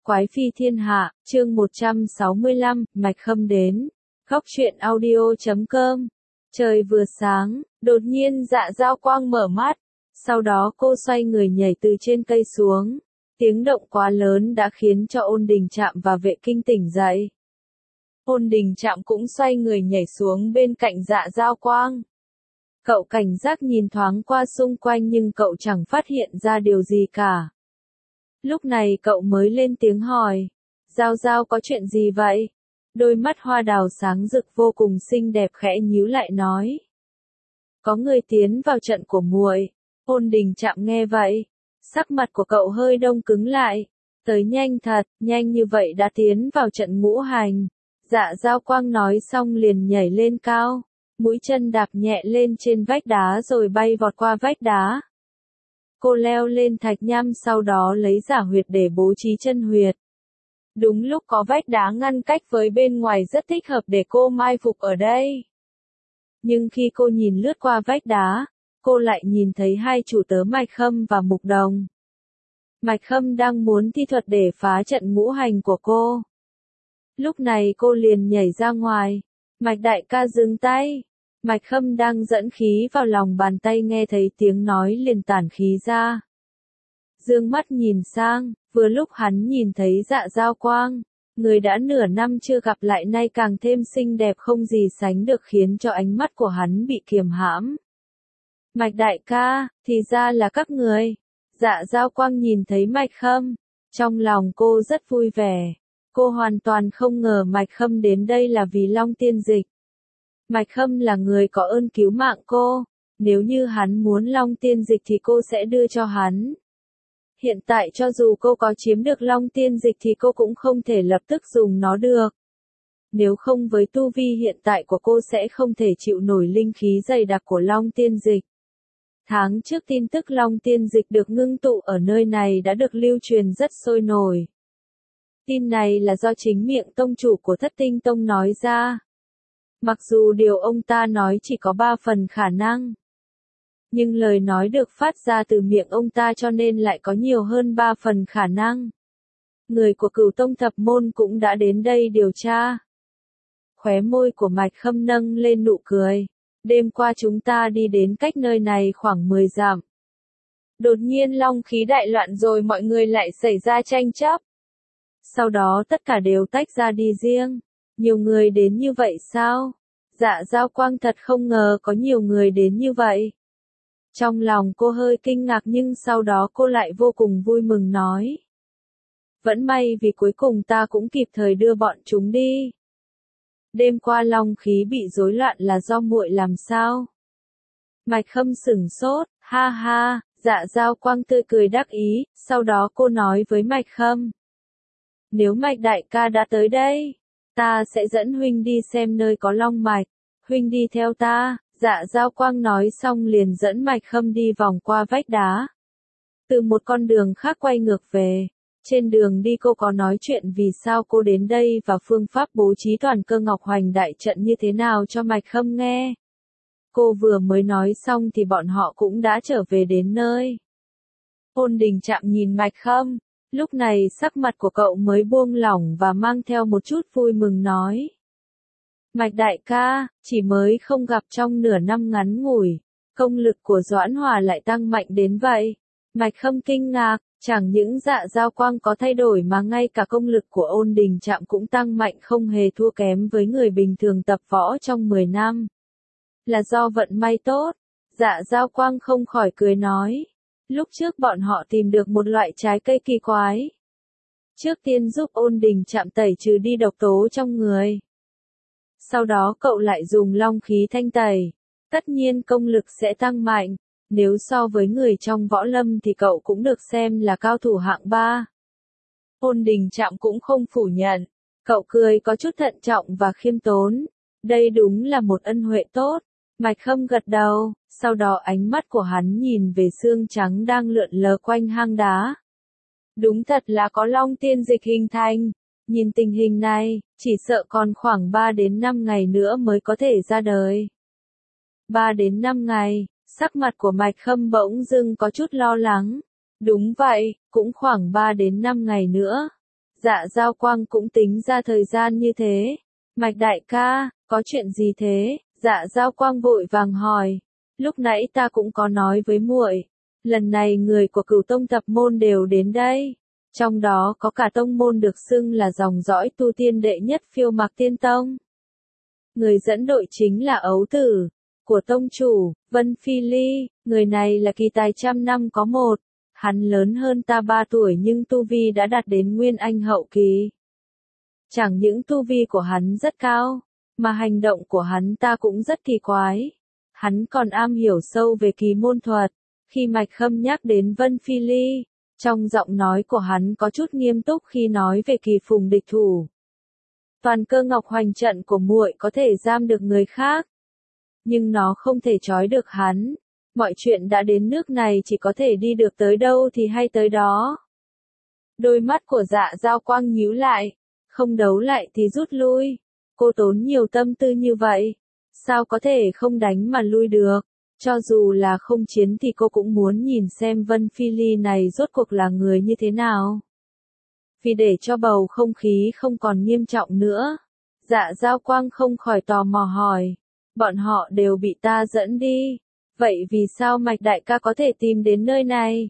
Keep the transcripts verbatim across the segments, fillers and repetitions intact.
Quái phi thiên hạ, chương một trăm sáu mươi lăm, Mạch Khâm đến. Góc truyện audio chấm com. Trời vừa sáng, đột nhiên Dạ Dao Quang mở mắt. Sau đó cô xoay người nhảy từ trên cây xuống. Tiếng động quá lớn đã khiến cho Ôn Đình Trạm và Vệ Kinh tỉnh dậy. Ôn Đình Trạm cũng xoay người nhảy xuống bên cạnh Dạ Dao Quang. Cậu cảnh giác nhìn thoáng qua xung quanh nhưng cậu chẳng phát hiện ra điều gì cả. Lúc này cậu mới lên tiếng hỏi, Giao Giao có chuyện gì vậy? Đôi mắt hoa đào sáng rực vô cùng xinh đẹp khẽ nhíu lại nói. Có người tiến vào trận của muội. Ôn Đình Trạm nghe vậy, sắc mặt của cậu hơi đông cứng lại. Tới nhanh thật, nhanh như vậy đã tiến vào trận ngũ hành. Dạ Dao Quang nói xong liền nhảy lên cao, mũi chân đạp nhẹ lên trên vách đá rồi bay vọt qua vách đá. Cô leo lên thạch nham sau đó lấy giả huyệt để bố trí chân huyệt. Đúng lúc có vách đá ngăn cách với bên ngoài rất thích hợp để cô mai phục ở đây. Nhưng khi cô nhìn lướt qua vách đá, cô lại nhìn thấy hai chủ tớ Mạch Khâm và Mục Đồng. Mạch Khâm đang muốn thi thuật để phá trận ngũ hành của cô. Lúc này cô liền nhảy ra ngoài. Mạch đại ca dừng tay. Mạch Khâm đang dẫn khí vào lòng bàn tay nghe thấy tiếng nói liền tản khí ra. Dương mắt nhìn sang, vừa lúc hắn nhìn thấy Dạ Dao Quang, người đã nửa năm chưa gặp lại nay càng thêm xinh đẹp không gì sánh được khiến cho ánh mắt của hắn bị kiềm hãm. Mạch đại ca, thì ra là các người. Dạ Dao Quang nhìn thấy Mạch Khâm, trong lòng cô rất vui vẻ. Cô hoàn toàn không ngờ Mạch Khâm đến đây là vì Long Tiên Dịch. Mạch Khâm là người có ơn cứu mạng cô, nếu như hắn muốn Long Tiên Dịch thì cô sẽ đưa cho hắn. Hiện tại cho dù cô có chiếm được Long Tiên Dịch thì cô cũng không thể lập tức dùng nó được. Nếu không với tu vi hiện tại của cô sẽ không thể chịu nổi linh khí dày đặc của Long Tiên Dịch. Tháng trước tin tức Long Tiên Dịch được ngưng tụ ở nơi này đã được lưu truyền rất sôi nổi. Tin này là do chính miệng tông chủ của Thất Tinh Tông nói ra. Mặc dù điều ông ta nói chỉ có ba phần khả năng, nhưng lời nói được phát ra từ miệng ông ta cho nên lại có nhiều hơn ba phần khả năng. Người của Cửu Tông Thập Môn cũng đã đến đây điều tra. Khóe môi của Mạch Khâm nâng lên nụ cười. Đêm qua chúng ta đi đến cách nơi này khoảng mười dặm. Đột nhiên long khí đại loạn rồi mọi người lại xảy ra tranh chấp. Sau đó tất cả đều tách ra đi riêng. Nhiều người đến như vậy sao? Dạ Dao Quang thật không ngờ có nhiều người đến như vậy. Trong lòng cô hơi kinh ngạc nhưng sau đó cô lại vô cùng vui mừng nói. Vẫn may vì cuối cùng ta cũng kịp thời đưa bọn chúng đi. Đêm qua long khí bị rối loạn là do muội làm sao? Mạch Khâm sửng sốt, ha ha, Dạ Dao Quang tươi cười đắc ý, sau đó cô nói với Mạch Khâm. Nếu Mạch đại ca đã tới đây, ta sẽ dẫn huynh đi xem nơi có long mạch, huynh đi theo ta. Dạ Dao Quang nói xong liền dẫn Mạch Khâm đi vòng qua vách đá. Từ một con đường khác quay ngược về. Trên đường đi cô có nói chuyện vì sao cô đến đây và phương pháp bố trí toàn cơ ngọc hoành đại trận như thế nào cho Mạch Khâm nghe. Cô vừa mới nói xong thì bọn họ cũng đã trở về đến nơi. Ôn Đình Trạm nhìn Mạch Khâm, lúc này sắc mặt của cậu mới buông lỏng và mang theo một chút vui mừng nói. Mạch đại ca, chỉ mới không gặp trong nửa năm ngắn ngủi, công lực của Doãn Hòa lại tăng mạnh đến vậy. Mạch Khâm kinh ngạc, chẳng những Dạ Dao Quang có thay đổi mà ngay cả công lực của Ôn Đình Trạm cũng tăng mạnh không hề thua kém với người bình thường tập võ trong mười năm. Là do vận may tốt. Dạ Dao Quang không khỏi cười nói. Lúc trước bọn họ tìm được một loại trái cây kỳ quái. Trước tiên giúp Ôn Đình Trạm tẩy trừ đi độc tố trong người. Sau đó cậu lại dùng long khí thanh tẩy. Tất nhiên công lực sẽ tăng mạnh. Nếu so với người trong võ lâm thì cậu cũng được xem là cao thủ hạng ba. Ôn Đình Trạm cũng không phủ nhận. Cậu cười có chút thận trọng và khiêm tốn. Đây đúng là một ân huệ tốt. Mạch Khâm gật đầu, sau đó ánh mắt của hắn nhìn về xương trắng đang lượn lờ quanh hang đá. Đúng thật là có Long Tiên Dịch hình thành. Nhìn tình hình này, chỉ sợ còn khoảng ba đến năm ngày nữa mới có thể ra đời. ba đến năm ngày, sắc mặt của Mạch Khâm bỗng dưng có chút lo lắng. Đúng vậy, cũng khoảng ba đến năm ngày nữa. Dạ Giao Quang cũng tính ra thời gian như thế. Mạch đại ca, có chuyện gì thế? Dạ Giao Quang vội vàng hỏi. Lúc nãy ta cũng có nói với muội, lần này người của Cửu Tông Tập môn đều đến đây. Trong đó có cả tông môn được xưng là dòng dõi tu tiên đệ nhất Phiêu Mạc Tiên Tông. Người dẫn đội chính là ấu tử của tông chủ, Vân Phi Ly, người này là kỳ tài trăm năm có một. Hắn lớn hơn ta ba tuổi nhưng tu vi đã đạt đến Nguyên Anh hậu kỳ. Chẳng những tu vi của hắn rất cao, mà hành động của hắn ta cũng rất kỳ quái. Hắn còn am hiểu sâu về kỳ môn thuật. Khi Mạch Khâm nhắc đến Vân Phi Ly, trong giọng nói của hắn có chút nghiêm túc khi nói về kỳ phùng địch thủ. Toàn cơ ngọc hoành trận của muội có thể giam được người khác, nhưng nó không thể trói được hắn. Mọi chuyện đã đến nước này chỉ có thể đi được tới đâu thì hay tới đó. Đôi mắt của Dạ Giao Quang nhíu lại, không đấu lại thì rút lui. Cô tốn nhiều tâm tư như vậy, sao có thể không đánh mà lui được? Cho dù là không chiến thì cô cũng muốn nhìn xem Vân Phi Ly này rốt cuộc là người như thế nào. Vì để cho bầu không khí không còn nghiêm trọng nữa, Dạ Giao Quang không khỏi tò mò hỏi. Bọn họ đều bị ta dẫn đi. Vậy vì sao Mạch đại ca có thể tìm đến nơi này?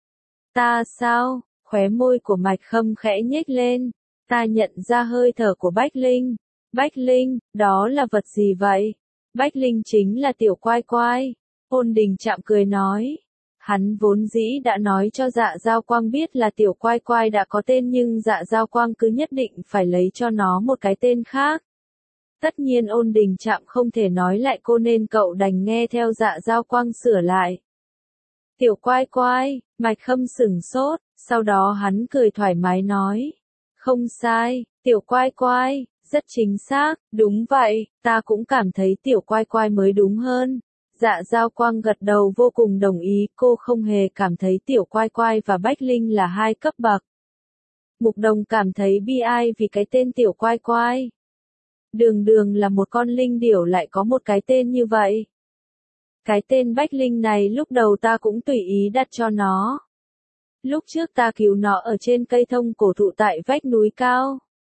Ta sao? Khóe môi của Mạch Khâm khẽ nhếch lên. Ta nhận ra hơi thở của Bách Linh. Bách Linh, đó là vật gì vậy? Bách Linh chính là tiểu quai quai. Ôn Đình Trạm cười nói. Hắn vốn dĩ đã nói cho Dạ Giao Quang biết là tiểu quai quai đã có tên nhưng Dạ Giao Quang cứ nhất định phải lấy cho nó một cái tên khác. Tất nhiên Ôn Đình Trạm không thể nói lại cô nên cậu đành nghe theo Dạ Giao Quang sửa lại. Tiểu quai quai, Mạch Khâm sửng sốt, sau đó hắn cười thoải mái nói. Không sai, tiểu quai quai, rất chính xác, đúng vậy, ta cũng cảm thấy tiểu quai quai mới đúng hơn. Dạ Giao Quang gật đầu vô cùng đồng ý, cô không hề cảm thấy tiểu quai quai và Bách Linh là hai cấp bậc. Mục Đồng cảm thấy bi ai vì cái tên tiểu quai quai. Đường đường là một con linh điểu lại có một cái tên như vậy. Cái tên Bách Linh này lúc đầu ta cũng tùy ý đặt cho nó. Lúc trước ta cứu nó ở trên cây thông cổ thụ tại vách núi cao.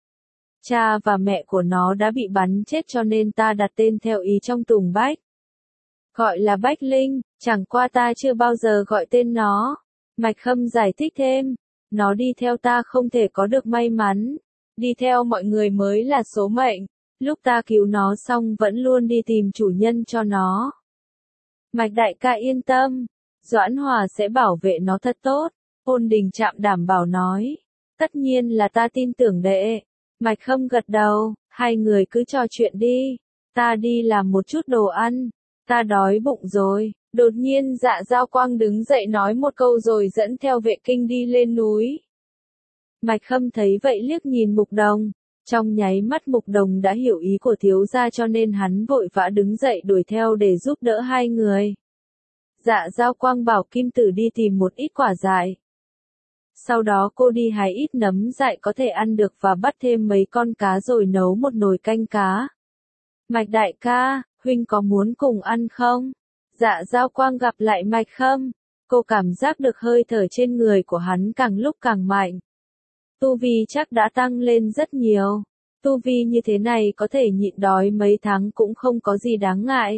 Cha và mẹ của nó đã bị bắn chết cho nên ta đặt tên theo ý trong Tùng Bách. Gọi là Bách Linh, chẳng qua ta chưa bao giờ gọi tên nó. Mạch Khâm giải thích thêm, nó đi theo ta không thể có được may mắn. Đi theo mọi người mới là số mệnh. Lúc ta cứu nó xong vẫn luôn đi tìm chủ nhân cho nó. Mạch đại ca yên tâm, Doãn Hòa sẽ bảo vệ nó thật tốt. Ôn Đình Trạm đảm bảo nói. Tất nhiên là ta tin tưởng đệ. Mạch Khâm gật đầu, hai người cứ trò chuyện đi. Ta đi làm một chút đồ ăn. Ta đói bụng rồi. Đột nhiên Dạ Giao Quang đứng dậy nói một câu rồi dẫn theo vệ kinh đi lên núi. Mạch Khâm thấy vậy liếc nhìn Mục Đồng. Trong nháy mắt Mục Đồng đã hiểu ý của thiếu gia cho nên hắn vội vã đứng dậy đuổi theo để giúp đỡ hai người. Dạ Giao Quang bảo Kim Tử đi tìm một ít quả dại. Sau đó cô đi hái ít nấm dại có thể ăn được và bắt thêm mấy con cá rồi nấu một nồi canh cá. Mạch đại ca, huynh có muốn cùng ăn không? Dạ Giao Quang gặp lại Mạch Khâm. Cô cảm giác được hơi thở trên người của hắn càng lúc càng mạnh. Tu vi chắc đã tăng lên rất nhiều. Tu vi như thế này có thể nhịn đói mấy tháng cũng không có gì đáng ngại.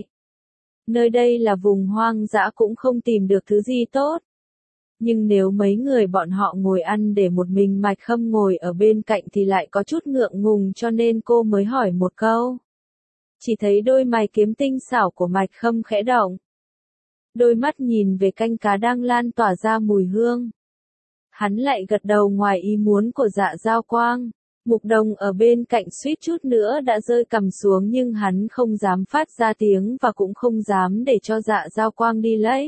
Nơi đây là vùng hoang dã cũng không tìm được thứ gì tốt. Nhưng nếu mấy người bọn họ ngồi ăn để một mình Mạch Khâm ngồi ở bên cạnh thì lại có chút ngượng ngùng cho nên cô mới hỏi một câu. Chỉ thấy đôi mày kiếm tinh xảo của Mạch Khâm khẽ động. Đôi mắt nhìn về canh cá đang lan tỏa ra mùi hương. Hắn lại gật đầu ngoài ý muốn của Dạ Giao Quang. Mục Đồng ở bên cạnh suýt chút nữa đã rơi cằm xuống nhưng hắn không dám phát ra tiếng và cũng không dám để cho Dạ Giao Quang đi lấy.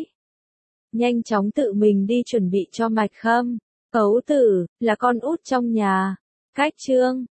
Nhanh chóng tự mình đi chuẩn bị cho Mạch Khâm. Ấu tử, là con út trong nhà. Cách chương.